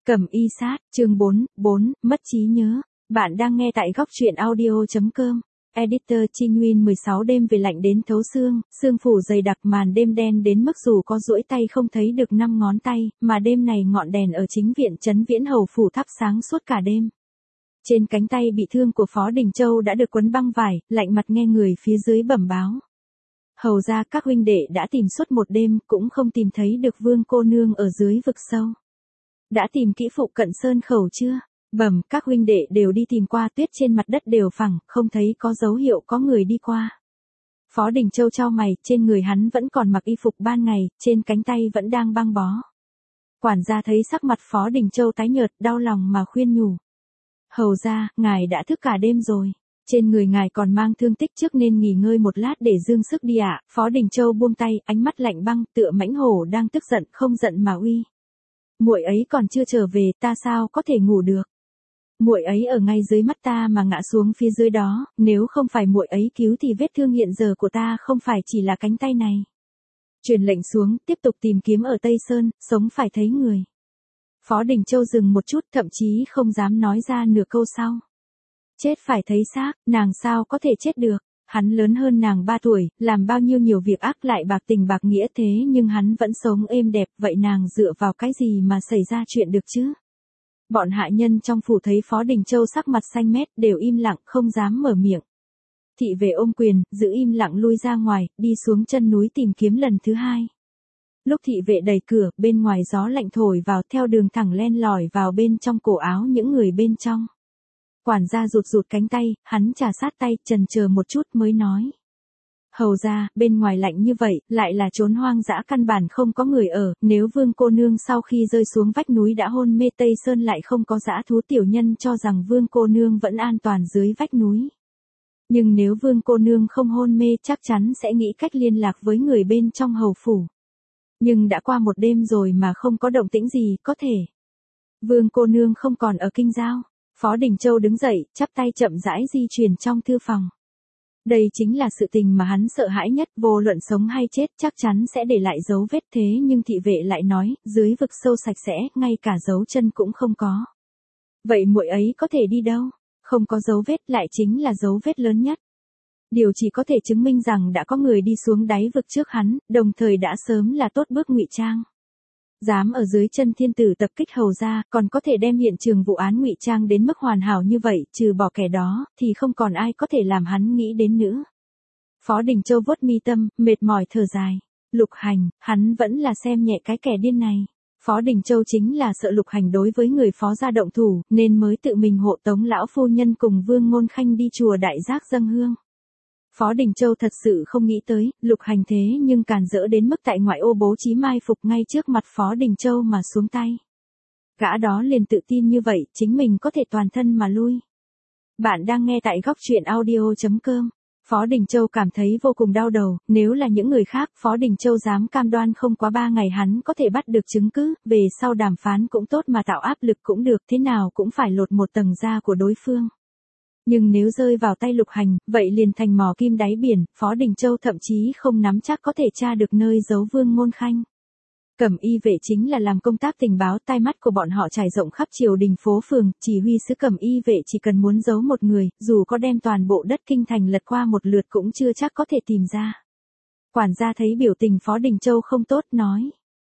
Cẩm y sát, chương 4, mất trí nhớ. Bạn đang nghe tại góc truyện audio.com. Editor Chi Nguyên 16 đêm về lạnh đến thấu xương, sương phủ dày đặc màn đêm đen đến mức dù có duỗi tay không thấy được 5 ngón tay, mà đêm này ngọn đèn ở chính viện trấn Viễn Hầu phủ thắp sáng suốt cả đêm. Trên cánh tay bị thương của Phó Đình Châu đã được quấn băng vải, lạnh mặt nghe người phía dưới bẩm báo. Hầu ra các huynh đệ đã tìm suốt một đêm cũng không tìm thấy được Vương cô nương ở dưới vực sâu. Đã tìm kỹ phụ cận sơn khẩu chưa? Bẩm, các huynh đệ đều đi tìm qua, tuyết trên mặt đất đều phẳng, không thấy có dấu hiệu có người đi qua. Phó Đình Châu chau mày, trên người hắn vẫn còn mặc y phục ban ngày, trên cánh tay vẫn đang băng bó. Quản gia thấy sắc mặt Phó Đình Châu tái nhợt, đau lòng mà khuyên nhủ. Hầu ra, ngài đã thức cả đêm rồi. Trên người ngài còn mang thương tích trước nên nghỉ ngơi một lát để dương sức đi ạ. Phó Đình Châu buông tay, ánh mắt lạnh băng, tựa mãnh hổ đang tức giận, không giận mà uy. Muội ấy còn chưa trở về, ta sao có thể ngủ được? Muội ấy ở ngay dưới mắt ta mà ngã xuống phía dưới đó, nếu không phải muội ấy cứu thì vết thương hiện giờ của ta không phải chỉ là cánh tay này. Truyền lệnh xuống, tiếp tục tìm kiếm ở Tây Sơn, sống phải thấy người. Phó Đình Châu dừng một chút, thậm chí không dám nói ra nửa câu sau. Chết phải thấy xác, nàng sao có thể chết được? Hắn lớn hơn nàng 3 tuổi, làm bao nhiêu nhiều việc ác lại bạc tình bạc nghĩa thế nhưng hắn vẫn sống êm đẹp, vậy nàng dựa vào cái gì mà xảy ra chuyện được chứ? Bọn hạ nhân trong phủ thấy Phó Đình Châu sắc mặt xanh mét đều im lặng không dám mở miệng. Thị vệ ôm quyền, giữ im lặng lui ra ngoài, đi xuống chân núi tìm kiếm lần thứ hai. Lúc thị vệ đẩy cửa, bên ngoài gió lạnh thổi vào theo đường thẳng len lỏi vào bên trong cổ áo những người bên trong. Quản gia rụt cánh tay, hắn trà sát tay, chần chờ một chút mới nói. Hầu ra, bên ngoài lạnh như vậy, lại là trốn hoang dã căn bản không có người ở, nếu Vương cô nương sau khi rơi xuống vách núi đã hôn mê Tây Sơn lại không có dã thú, tiểu nhân cho rằng Vương cô nương vẫn an toàn dưới vách núi. Nhưng nếu Vương cô nương không hôn mê chắc chắn sẽ nghĩ cách liên lạc với người bên trong hầu phủ. Nhưng đã qua một đêm rồi mà không có động tĩnh gì, có thể Vương cô nương không còn ở Kinh Giao. Phó Đình Châu đứng dậy, chắp tay chậm rãi di chuyển trong thư phòng. Đây chính là sự tình mà hắn sợ hãi nhất, vô luận sống hay chết chắc chắn sẽ để lại dấu vết, thế nhưng thị vệ lại nói, dưới vực sâu sạch sẽ, ngay cả dấu chân cũng không có. Vậy muội ấy có thể đi đâu? Không có dấu vết lại chính là dấu vết lớn nhất. Điều chỉ có thể chứng minh rằng đã có người đi xuống đáy vực trước hắn, đồng thời đã sớm là tốt bước ngụy trang. Dám ở dưới chân thiên tử tập kích hầu ra, còn có thể đem hiện trường vụ án ngụy trang đến mức hoàn hảo như vậy, trừ bỏ kẻ đó, thì không còn ai có thể làm hắn nghĩ đến nữa. Phó Đình Châu vuốt mi tâm, mệt mỏi thở dài. Lục Hành, hắn vẫn là xem nhẹ cái kẻ điên này. Phó Đình Châu chính là sợ Lục Hành đối với người Phó gia động thủ, nên mới tự mình hộ tống lão phu nhân cùng Vương Ngôn Khanh đi chùa Đại Giác dâng hương. Phó Đình Châu thật sự không nghĩ tới, Lục Hành thế nhưng càn rỡ đến mức tại ngoại ô bố trí mai phục ngay trước mặt Phó Đình Châu mà xuống tay. Gã đó liền tự tin như vậy, chính mình có thể toàn thân mà lui. Bạn đang nghe tại góc truyện audio.com. Phó Đình Châu cảm thấy vô cùng đau đầu, nếu là những người khác, Phó Đình Châu dám cam đoan không quá 3 ngày hắn có thể bắt được chứng cứ, về sau đàm phán cũng tốt mà tạo áp lực cũng được, thế nào cũng phải lột một tầng da của đối phương. Nhưng nếu rơi vào tay Lục Hành, vậy liền thành mò kim đáy biển, Phó Đình Châu thậm chí không nắm chắc có thể tra được nơi giấu Vương Ngôn Khanh. Cẩm y vệ chính là làm công tác tình báo, tai mắt của bọn họ trải rộng khắp triều đình phố phường, chỉ huy sứ Cẩm y vệ chỉ cần muốn giấu một người, dù có đem toàn bộ đất kinh thành lật qua một lượt cũng chưa chắc có thể tìm ra. Quản gia thấy biểu tình Phó Đình Châu không tốt, nói.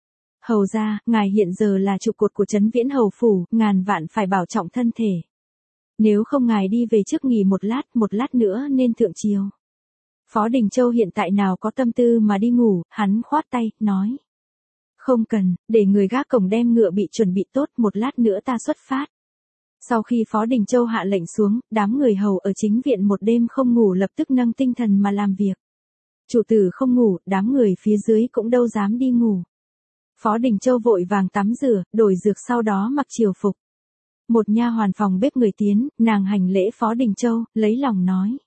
Hầu ra, ngài hiện giờ là trụ cột của trấn Viễn Hầu phủ, ngàn vạn phải bảo trọng thân thể. Nếu không ngài đi về trước nghỉ một lát nữa nên thượng triều. Phó Đình Châu hiện tại nào có tâm tư mà đi ngủ, hắn khoát tay, nói. Không cần, để người gác cổng đem ngựa bị chuẩn bị tốt, một lát nữa ta xuất phát. Sau khi Phó Đình Châu hạ lệnh xuống, đám người hầu ở chính viện một đêm không ngủ lập tức nâng tinh thần mà làm việc. Chủ tử không ngủ, đám người phía dưới cũng đâu dám đi ngủ. Phó Đình Châu vội vàng tắm rửa, đổi dược sau đó mặc triều phục. Một nha hoàn phòng bếp người tiến, nàng hành lễ Phó Đình Châu, lấy lòng nói.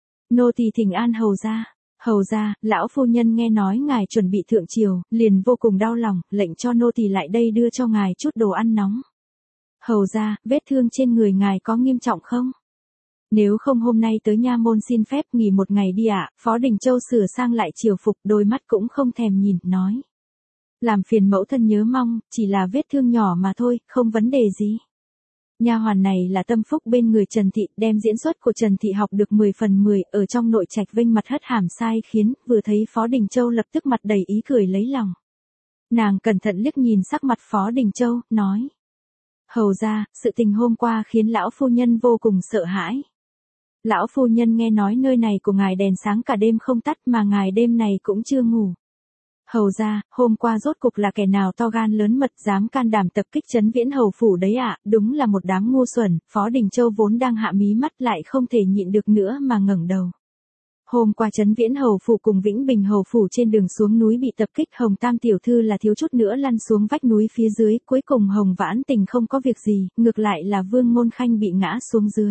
Nô tỳ thỉnh an hầu ra. Hầu ra, lão phu nhân nghe nói ngài chuẩn bị thượng triều, liền vô cùng đau lòng, lệnh cho nô tỳ lại đây đưa cho ngài chút đồ ăn nóng. Hầu ra, vết thương trên người ngài có nghiêm trọng không? Nếu không hôm nay tới nha môn xin phép nghỉ một ngày đi ạ. Phó Đình Châu sửa sang lại triều phục, đôi mắt cũng không thèm nhìn, nói. Làm phiền mẫu thân nhớ mong, chỉ là vết thương nhỏ mà thôi, không vấn đề gì. Nha hoàn này là tâm phúc bên người Trần Thị, đem diễn xuất của Trần Thị học được 10 phần 10, ở trong nội trạch vênh mặt hất hàm sai khiến, vừa thấy Phó Đình Châu lập tức mặt đầy ý cười lấy lòng. Nàng cẩn thận liếc nhìn sắc mặt Phó Đình Châu, nói. Hầu ra, sự tình hôm qua khiến lão phu nhân vô cùng sợ hãi. Lão phu nhân nghe nói nơi này của ngài đèn sáng cả đêm không tắt mà ngài đêm này cũng chưa ngủ. Hầu ra, hôm qua rốt cục là kẻ nào to gan lớn mật dám can đảm tập kích Trấn Viễn Hầu phủ đấy ạ, đúng là một đám ngu xuẩn. Phó Đình Châu vốn đang hạ mí mắt lại không thể nhịn được nữa mà ngẩng đầu. Hôm qua Trấn Viễn Hầu phủ cùng Vĩnh Bình Hầu phủ trên đường xuống núi bị tập kích, Hồng Tam tiểu thư là thiếu chút nữa lăn xuống vách núi phía dưới, cuối cùng Hồng Vãn Tình không có việc gì, ngược lại là Vương Ngôn Khanh bị ngã xuống dưới.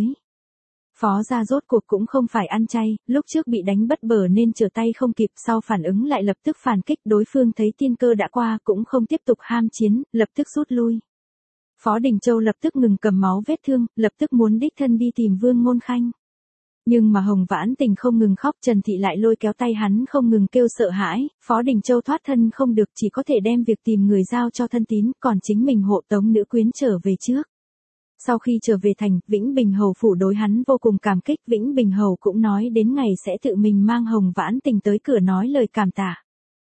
Phó gia rốt cuộc cũng không phải ăn chay, lúc trước bị đánh bất bờ nên trở tay không kịp, sau phản ứng lại lập tức phản kích, đối phương thấy tiên cơ đã qua cũng không tiếp tục ham chiến, lập tức rút lui. Phó Đình Châu lập tức ngừng cầm máu vết thương, lập tức muốn đích thân đi tìm Vương Ngôn Khanh. Nhưng mà Hồng Vãn Tình không ngừng khóc, Trần Thị lại lôi kéo tay hắn không ngừng kêu sợ hãi, Phó Đình Châu thoát thân không được, chỉ có thể đem việc tìm người giao cho thân tín, còn chính mình hộ tống nữ quyến trở về trước. Sau khi trở về thành, Vĩnh Bình Hầu phủ đối hắn vô cùng cảm kích, Vĩnh Bình Hầu cũng nói đến ngày sẽ tự mình mang Hồng Vãn Tình tới cửa nói lời cảm tạ.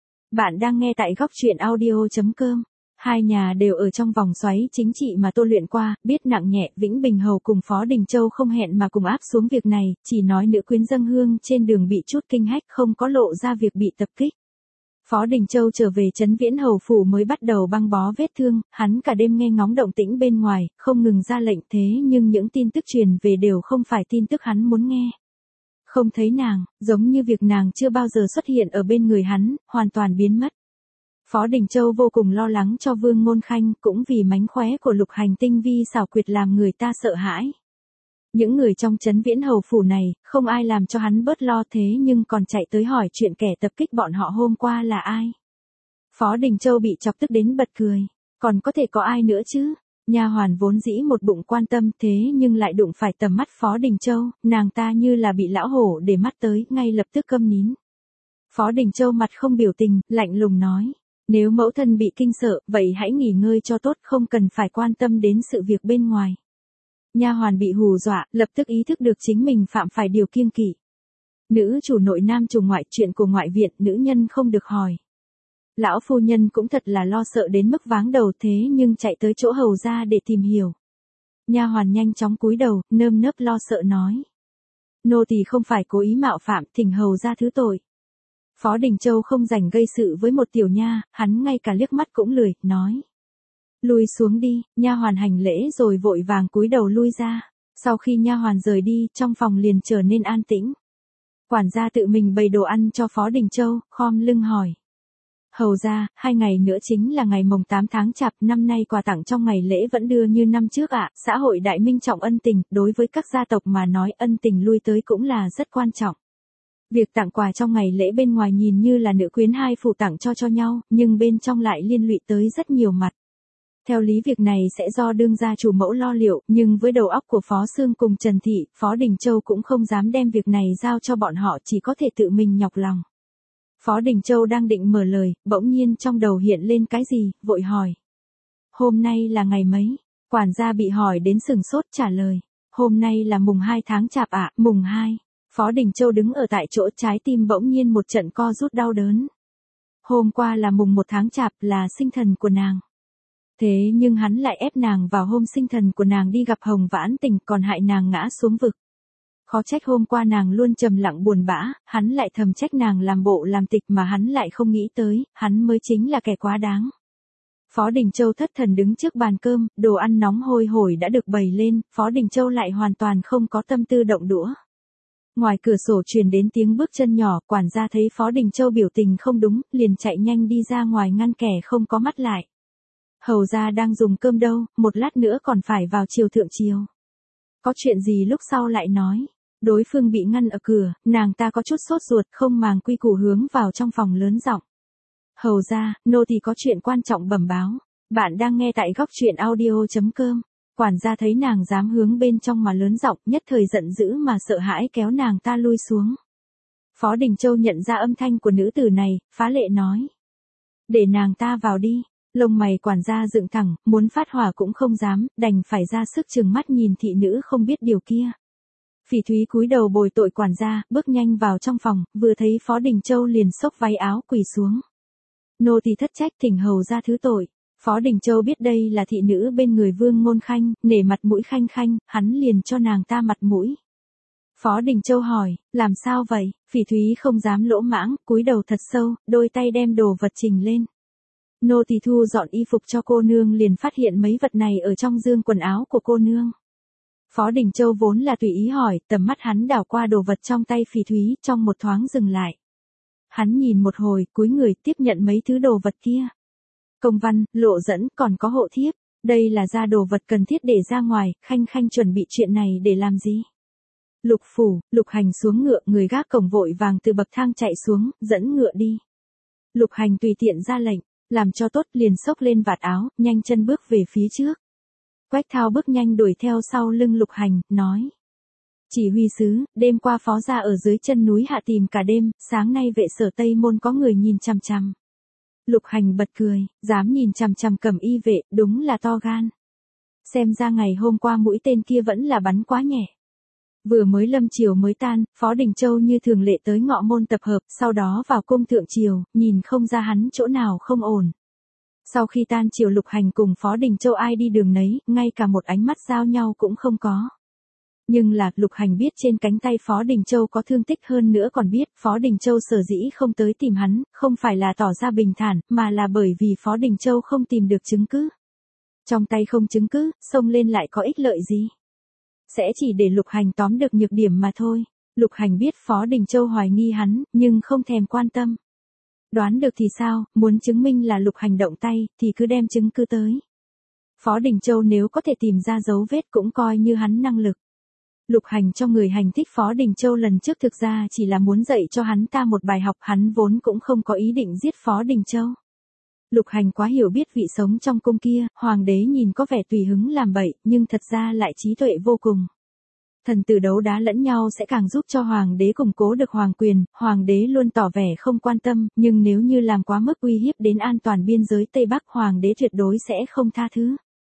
Bạn đang nghe tại góc truyện audio.com. Hai nhà đều ở trong vòng xoáy chính trị mà tôi luyện qua, biết nặng nhẹ, Vĩnh Bình Hầu cùng Phó Đình Châu không hẹn mà cùng áp xuống việc này, chỉ nói nữ quyến dâng hương trên đường bị chút kinh hách, không có lộ ra việc bị tập kích. Phó Đình Châu trở về Trấn Viễn Hầu phủ mới bắt đầu băng bó vết thương, hắn cả đêm nghe ngóng động tĩnh bên ngoài, không ngừng ra lệnh, thế nhưng những tin tức truyền về đều không phải tin tức hắn muốn nghe. Không thấy nàng, giống như việc nàng chưa bao giờ xuất hiện ở bên người hắn, hoàn toàn biến mất. Phó Đình Châu vô cùng lo lắng cho Vương Ngôn Khanh, cũng vì mánh khóe của Lục Hành tinh vi xảo quyệt làm người ta sợ hãi. Những người trong Trấn Viễn Hầu phủ này, không ai làm cho hắn bớt lo, thế nhưng còn chạy tới hỏi chuyện kẻ tập kích bọn họ hôm qua là ai. Phó Đình Châu bị chọc tức đến bật cười, còn có thể có ai nữa chứ? Nha hoàn vốn dĩ một bụng quan tâm, thế nhưng lại đụng phải tầm mắt Phó Đình Châu, nàng ta như là bị lão hổ để mắt tới, ngay lập tức câm nín. Phó Đình Châu mặt không biểu tình, lạnh lùng nói. Nếu mẫu thân bị kinh sợ, vậy hãy nghỉ ngơi cho tốt, không cần phải quan tâm đến sự việc bên ngoài. Nha hoàn bị hù dọa, lập tức ý thức được chính mình phạm phải điều kiêng kỵ. Nữ chủ nội nam chủ ngoại, chuyện của ngoại viện, nữ nhân không được hỏi. Lão phu nhân cũng thật là lo sợ đến mức váng đầu, thế nhưng chạy tới chỗ hầu ra để tìm hiểu. Nha hoàn nhanh chóng cúi đầu, nơm nớp lo sợ nói. Nô tỳ không phải cố ý mạo phạm, thỉnh hầu ra thứ tội. Phó Đình Châu không rảnh gây sự với một tiểu nha, hắn ngay cả liếc mắt cũng lười, nói. Lui xuống đi, nha hoàn hành lễ rồi vội vàng cúi đầu lui ra. Sau khi nha hoàn rời đi, trong phòng liền trở nên an tĩnh. Quản gia tự mình bày đồ ăn cho Phó Đình Châu, khom lưng hỏi. Hầu ra, 2 ngày nữa chính là ngày mồng 8 tháng Chạp, năm nay quà tặng trong ngày lễ vẫn đưa như năm trước ạ. Xã hội đại minh trọng ân tình, đối với các gia tộc mà nói ân tình lui tới cũng là rất quan trọng. Việc tặng quà trong ngày lễ bên ngoài nhìn như là nữ quyến hai phủ tặng cho nhau, nhưng bên trong lại liên lụy tới rất nhiều mặt. Theo lý việc này sẽ do đương gia chủ mẫu lo liệu, nhưng với đầu óc của Phó Sương cùng Trần Thị, Phó Đình Châu cũng không dám đem việc này giao cho bọn họ, chỉ có thể tự mình nhọc lòng. Phó Đình Châu đang định mở lời, bỗng nhiên trong đầu hiện lên cái gì, vội hỏi. Hôm nay là ngày mấy? Quản gia bị hỏi đến sừng sốt trả lời. Hôm nay là mùng 2 tháng Chạp ạ, mùng 2. Phó Đình Châu đứng ở tại chỗ, trái tim bỗng nhiên một trận co rút đau đớn. Hôm qua là mùng 1 tháng Chạp, là sinh thần của nàng. Thế nhưng hắn lại ép nàng vào hôm sinh thần của nàng đi gặp Hồng Vãn Tình, còn hại nàng ngã xuống vực. Khó trách hôm qua nàng luôn trầm lặng buồn bã, hắn lại thầm trách nàng làm bộ làm tịch mà hắn lại không nghĩ tới, hắn mới chính là kẻ quá đáng. Phó Đình Châu thất thần đứng trước bàn cơm, đồ ăn nóng hôi hổi đã được bày lên, Phó Đình Châu lại hoàn toàn không có tâm tư động đũa. Ngoài cửa sổ truyền đến tiếng bước chân nhỏ, quản gia thấy Phó Đình Châu biểu tình không đúng, liền chạy nhanh đi ra ngoài ngăn kẻ không có mắt lại. Hầu gia đang dùng cơm đâu, một lát nữa còn phải vào triều thượng triều. Có chuyện gì lúc sau lại nói. Đối phương bị ngăn ở cửa, nàng ta có chút sốt ruột, không màng quy củ hướng vào trong phòng lớn giọng. Hầu gia, nô tỳ có chuyện quan trọng bẩm báo. Bạn đang nghe tại góc truyện audio.com. Quản gia thấy nàng dám hướng bên trong mà lớn giọng, nhất thời giận dữ mà sợ hãi kéo nàng ta lui xuống. Phó Đình Châu nhận ra âm thanh của nữ tử này, phá lệ nói. Để nàng ta vào đi. Lông mày quản gia dựng thẳng, muốn phát hỏa cũng không dám, đành phải ra sức trừng mắt nhìn thị nữ không biết điều kia. Phỉ Thúy cúi đầu bồi tội quản gia, bước nhanh vào trong phòng, vừa thấy Phó Đình Châu liền xốc váy áo quỳ xuống. Nô tỳ thất trách, thỉnh hầu ra thứ tội. Phó Đình Châu biết đây là thị nữ bên người Vương Ngôn Khanh, nể mặt mũi Khanh Khanh, hắn liền cho nàng ta mặt mũi. Phó Đình Châu hỏi, làm sao vậy? Phỉ Thúy không dám lỗ mãng, cúi đầu thật sâu, đôi tay đem đồ vật trình lên. Nô tỳ thu dọn y phục cho cô nương liền phát hiện mấy vật này ở trong dương quần áo của cô nương. Phó Đình Châu vốn là tùy ý hỏi, tầm mắt hắn đảo qua đồ vật trong tay Phỉ Thúy, trong một thoáng dừng lại. Hắn nhìn một hồi, cúi người tiếp nhận mấy thứ đồ vật kia. Công văn, lộ dẫn, còn có hộ thiếp. Đây là ra đồ vật cần thiết để ra ngoài, Khanh Khanh chuẩn bị chuyện này để làm gì? Lục phủ, Lục Hành xuống ngựa, người gác cổng vội vàng từ bậc thang chạy xuống, dẫn ngựa đi. Lục Hành tùy tiện ra lệnh, làm cho tốt liền xốc lên vạt áo, nhanh chân bước về phía trước. Quách Thao bước nhanh đuổi theo sau lưng Lục Hành, nói. Chỉ huy sứ, đêm qua phó gia ở dưới chân núi hạ tìm cả đêm, sáng nay vệ sở Tây Môn có người nhìn chằm chằm. Lục Hành bật cười, dám nhìn chằm chằm Cẩm Y vệ, đúng là to gan. Xem ra ngày hôm qua mũi tên kia vẫn là bắn quá nhẹ. Vừa mới lâm chiều mới tan, Phó Đình Châu như thường lệ tới Ngọ Môn tập hợp, sau đó vào cung thượng triều, nhìn không ra hắn chỗ nào không ổn. Sau khi tan chiều Lục Hành cùng Phó Đình Châu ai đi đường nấy, ngay cả một ánh mắt giao nhau cũng không có. Nhưng là, Lục Hành biết trên cánh tay Phó Đình Châu có thương tích, hơn nữa còn biết Phó Đình Châu sở dĩ không tới tìm hắn, không phải là tỏ ra bình thản, mà là bởi vì Phó Đình Châu không tìm được chứng cứ. Trong tay không chứng cứ, xông lên lại có ích lợi gì? Sẽ chỉ để Lục Hành tóm được nhược điểm mà thôi. Lục Hành biết Phó Đình Châu hoài nghi hắn, nhưng không thèm quan tâm. Đoán được thì sao, muốn chứng minh là Lục Hành động tay, thì cứ đem chứng cứ tới. Phó Đình Châu nếu có thể tìm ra dấu vết cũng coi như hắn năng lực. Lục Hành cho người hành thích Phó Đình Châu lần trước thực ra chỉ là muốn dạy cho hắn ta một bài học, hắn vốn cũng không có ý định giết Phó Đình Châu. Lục Hành quá hiểu biết vị sống trong cung kia, hoàng đế nhìn có vẻ tùy hứng làm bậy, nhưng thật ra lại trí tuệ vô cùng. Thần tử đấu đá lẫn nhau sẽ càng giúp cho hoàng đế củng cố được hoàng quyền, hoàng đế luôn tỏ vẻ không quan tâm, nhưng nếu như làm quá mức uy hiếp đến an toàn biên giới Tây Bắc, hoàng đế tuyệt đối sẽ không tha thứ.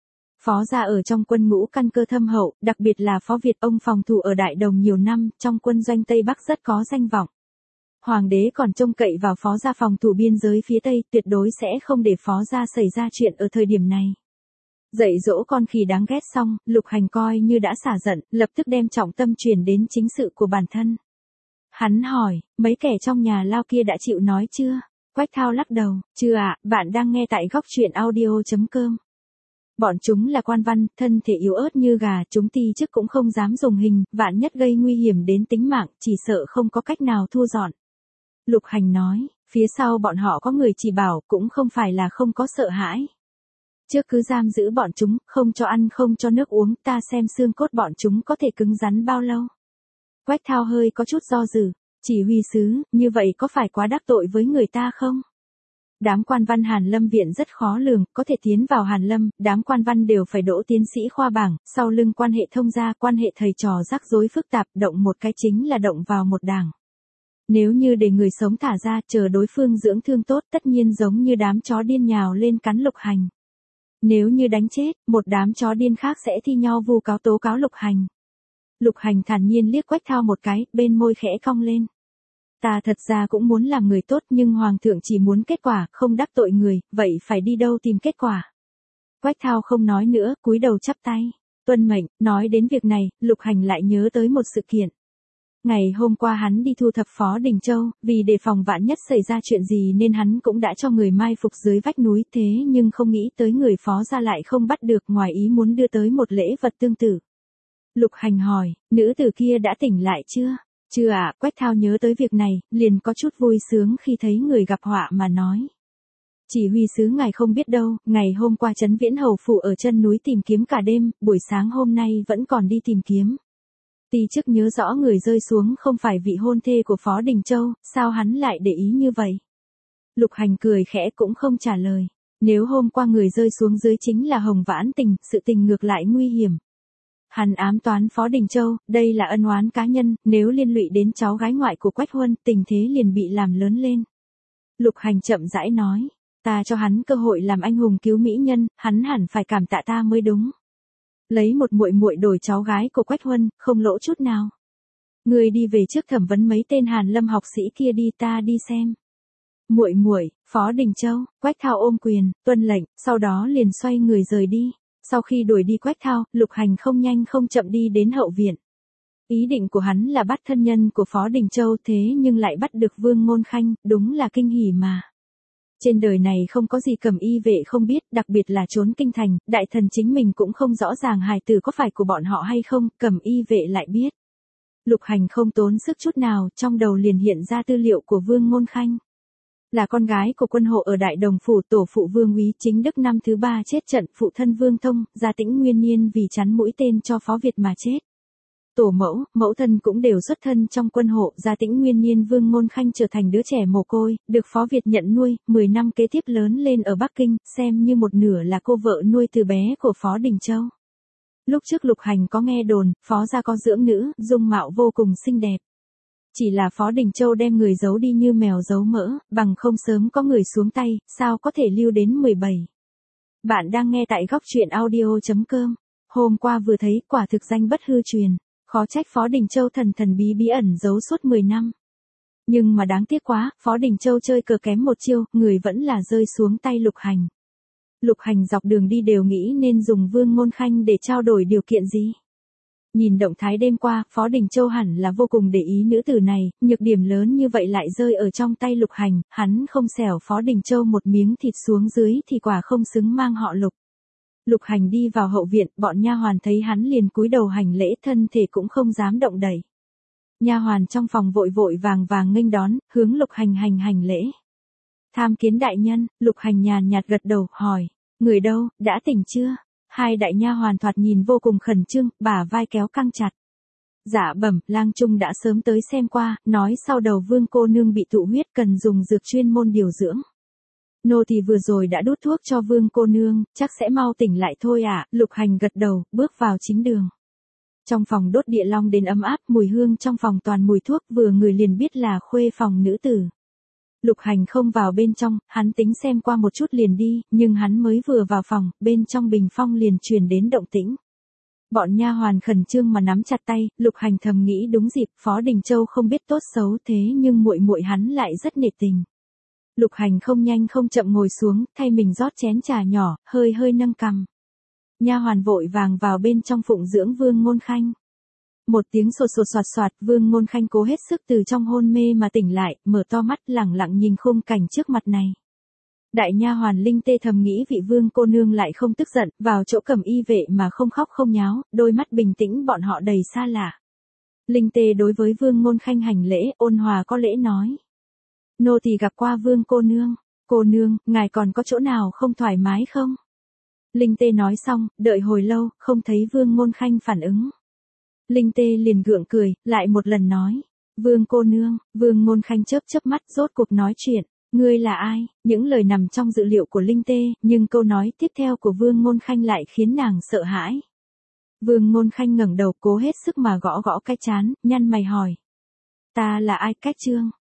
Phó gia ở trong quân ngũ căn cơ thâm hậu, đặc biệt là Phó Việt, ông phòng thủ ở Đại Đồng nhiều năm, trong quân doanh Tây Bắc rất có danh vọng. Hoàng đế còn trông cậy vào Phó gia phòng thủ biên giới phía Tây, tuyệt đối sẽ không để Phó gia xảy ra chuyện ở thời điểm này. Dạy dỗ con khỉ đáng ghét xong, Lục Hành coi như đã xả giận, lập tức đem trọng tâm chuyển đến chính sự của bản thân. Hắn hỏi, mấy kẻ trong nhà lao kia đã chịu nói chưa? Quách Thao lắc đầu, chưa ạ, bạn đang nghe tại góc truyện audio.com. Bọn chúng là quan văn, thân thể yếu ớt như gà, chúng ti chức cũng không dám dùng hình, vạn nhất gây nguy hiểm đến tính mạng, chỉ sợ không có cách nào thu dọn. Lục Hành nói, phía sau bọn họ có người chỉ bảo, cũng không phải là không có sợ hãi. Trước cứ giam giữ bọn chúng, không cho ăn không cho nước uống, ta xem xương cốt bọn chúng có thể cứng rắn bao lâu. Quách Thao hơi có chút do dự, chỉ huy sứ, như vậy có phải quá đắc tội với người ta không? Đám quan văn Hàn Lâm viện rất khó lường, có thể tiến vào Hàn Lâm, đám quan văn đều phải đỗ tiến sĩ khoa bảng, sau lưng quan hệ thông gia, quan hệ thầy trò rắc rối phức tạp, động một cái chính là động vào một đảng. Nếu như để người sống thả ra, chờ đối phương dưỡng thương tốt, tất nhiên giống như đám chó điên nhào lên cắn Lục Hành. Nếu như đánh chết, một đám chó điên khác sẽ thi nhau vu cáo tố cáo Lục Hành. Lục Hành thản nhiên liếc Quách Thao một cái, bên môi khẽ cong lên. Ta thật ra cũng muốn làm người tốt, nhưng hoàng thượng chỉ muốn kết quả, không đắc tội người, vậy phải đi đâu tìm kết quả? Quách Thao không nói nữa, cúi đầu chắp tay. Tuân mệnh. Nói đến việc này, Lục Hành lại nhớ tới một sự kiện. Ngày hôm qua hắn đi thu thập Phó Đình Châu, vì đề phòng vạn nhất xảy ra chuyện gì nên hắn cũng đã cho người mai phục dưới vách núi, thế nhưng không nghĩ tới người Phó gia lại không bắt được, ngoài ý muốn đưa tới một lễ vật tương tự. Lục Hành hỏi, nữ tử kia đã tỉnh lại chưa? Chưa ạ. Quách Thao nhớ tới việc này, liền có chút vui sướng khi thấy người gặp họa mà nói. Chỉ huy sứ ngài không biết đâu, ngày hôm qua Trấn Viễn hầu phủ ở chân núi tìm kiếm cả đêm, buổi sáng hôm nay vẫn còn đi tìm kiếm. Ti chức nhớ rõ người rơi xuống không phải vị hôn thê của Phó Đình Châu, sao hắn lại để ý như vậy? Lục Hành cười khẽ cũng không trả lời. Nếu hôm qua người rơi xuống dưới chính là Hồng Vãn Tình, sự tình ngược lại nguy hiểm. Hắn ám toán Phó Đình Châu, đây là ân oán cá nhân, nếu liên lụy đến cháu gái ngoại của Quách Huân, tình thế liền bị làm lớn lên. Lục Hành chậm rãi nói, Ta cho hắn cơ hội làm anh hùng cứu mỹ nhân, hắn hẳn phải cảm tạ ta mới đúng. Lấy một muội muội đổi cháu gái của Quách Huân, không lỗ chút nào. Ngươi đi về trước thẩm vấn mấy tên Hàn Lâm học sĩ kia đi, ta đi xem. Muội muội, Phó Đình Châu, Quách Thao ôm quyền, tuân lệnh, sau đó liền xoay người rời đi. Sau khi đuổi đi Quách Thao, Lục Hành không nhanh không chậm đi đến hậu viện. Ý định của hắn là bắt thân nhân của Phó Đình Châu, thế nhưng lại bắt được Vương Ngôn Khanh, đúng là kinh hỉ mà. Trên đời này không có gì Cẩm Y vệ không biết, đặc biệt là trốn kinh thành, đại thần chính mình cũng không rõ ràng hài tử có phải của bọn họ hay không, Cẩm Y vệ lại biết. Lục Hành không tốn sức chút nào, trong đầu liền hiện ra tư liệu của Vương Ngôn Khanh. Là con gái của quân hộ ở Đại Đồng phủ, tổ phụ Vương Úy Chính Đức năm thứ 3 chết trận, phụ thân Vương Thông, gia Tĩnh Nguyên Niên vì chắn mũi tên cho Phó Việt mà chết. Tổ mẫu, mẫu thân cũng đều xuất thân trong quân hộ, gia Tĩnh Nguyên Niên Vương Ngôn Khanh trở thành đứa trẻ mồ côi, được Phó Việt nhận nuôi, 10 năm kế tiếp lớn lên ở Bắc Kinh, xem như một nửa là cô vợ nuôi từ bé của Phó Đình Châu. Lúc trước Lục Hành có nghe đồn, Phó gia có dưỡng nữ, dung mạo vô cùng xinh đẹp. Chỉ là Phó Đình Châu đem người giấu đi như mèo giấu mỡ, bằng không sớm có người xuống tay, sao có thể lưu đến 17. Bạn đang nghe tại góc truyện audio.com. Hôm qua vừa thấy, quả thực danh bất hư truyền. Khó trách Phó Đình Châu thần thần bí bí ẩn giấu suốt 10 năm. Nhưng mà đáng tiếc quá, Phó Đình Châu chơi cờ kém một chiêu, người vẫn là rơi xuống tay Lục Hành. Lục Hành dọc đường đi đều nghĩ nên dùng Vương Ngôn Khanh để trao đổi điều kiện gì. Nhìn động thái đêm qua, Phó Đình Châu hẳn là vô cùng để ý nữ tử này, nhược điểm lớn như vậy lại rơi ở trong tay Lục Hành, hắn không xẻo Phó Đình Châu một miếng thịt xuống dưới thì quả không xứng mang họ Lục. Lục Hành đi vào hậu viện, bọn nha hoàn thấy hắn liền cúi đầu hành lễ, thân thể cũng không dám động đậy. Nha hoàn trong phòng vội vội vàng vàng nghênh đón, hướng Lục Hành hành lễ. Tham kiến đại nhân, Lục Hành nhàn nhạt gật đầu, hỏi, người đâu, đã tỉnh chưa? Hai đại nha hoàn thoạt nhìn vô cùng khẩn trương, bả vai kéo căng chặt. Dạ bẩm, Lang Trung đã sớm tới xem qua, nói sau đầu Vương cô nương bị tụ huyết cần dùng dược chuyên môn điều dưỡng. Nô thì vừa rồi đã đút thuốc cho Vương cô nương, chắc sẽ mau tỉnh lại thôi ạ. Lục Hành gật đầu, bước vào chính đường. Trong phòng đốt địa long đến ấm áp, mùi hương trong phòng toàn mùi thuốc, vừa người liền biết là khuê phòng nữ tử. Lục Hành không vào bên trong, hắn tính xem qua một chút liền đi, nhưng hắn mới vừa vào phòng, bên trong bình phong liền truyền đến động tĩnh. Bọn nha hoàn khẩn trương mà nắm chặt tay, Lục Hành thầm nghĩ đúng dịp, Phó Đình Châu không biết tốt xấu thế nhưng muội muội hắn lại rất nể tình. Lục Hành không nhanh không chậm ngồi xuống, thay mình rót chén trà nhỏ, hơi nâng cằm. Nha hoàn vội vàng vào bên trong phụng dưỡng Vương Ngôn Khanh. Một tiếng sột sột soạt soạt, Vương Ngôn Khanh cố hết sức từ trong hôn mê mà tỉnh lại, mở to mắt lẳng lặng nhìn khung cảnh trước mặt này. Đại nha hoàn Linh Tê thầm nghĩ vị Vương cô nương lại không tức giận, vào chỗ Cẩm Y vệ mà không khóc không nháo, đôi mắt bình tĩnh bọn họ đầy xa lạ. Linh Tê đối với Vương Ngôn Khanh hành lễ, ôn hòa có lễ nói. Nô tỳ gặp qua Vương cô nương, ngài còn có chỗ nào không thoải mái không? Linh Tê nói xong, đợi hồi lâu, không thấy Vương Ngôn Khanh phản ứng. Linh Tê liền gượng cười, lại một lần nói. Vương cô nương, Vương Ngôn Khanh chớp mắt rốt cuộc nói chuyện. Ngươi là ai? Những lời nằm trong dự liệu của Linh Tê, nhưng câu nói tiếp theo của Vương Ngôn Khanh lại khiến nàng sợ hãi. Vương Ngôn Khanh ngẩng đầu cố hết sức mà gõ cái trán, nhăn mày hỏi. Ta là ai? Cách Trương?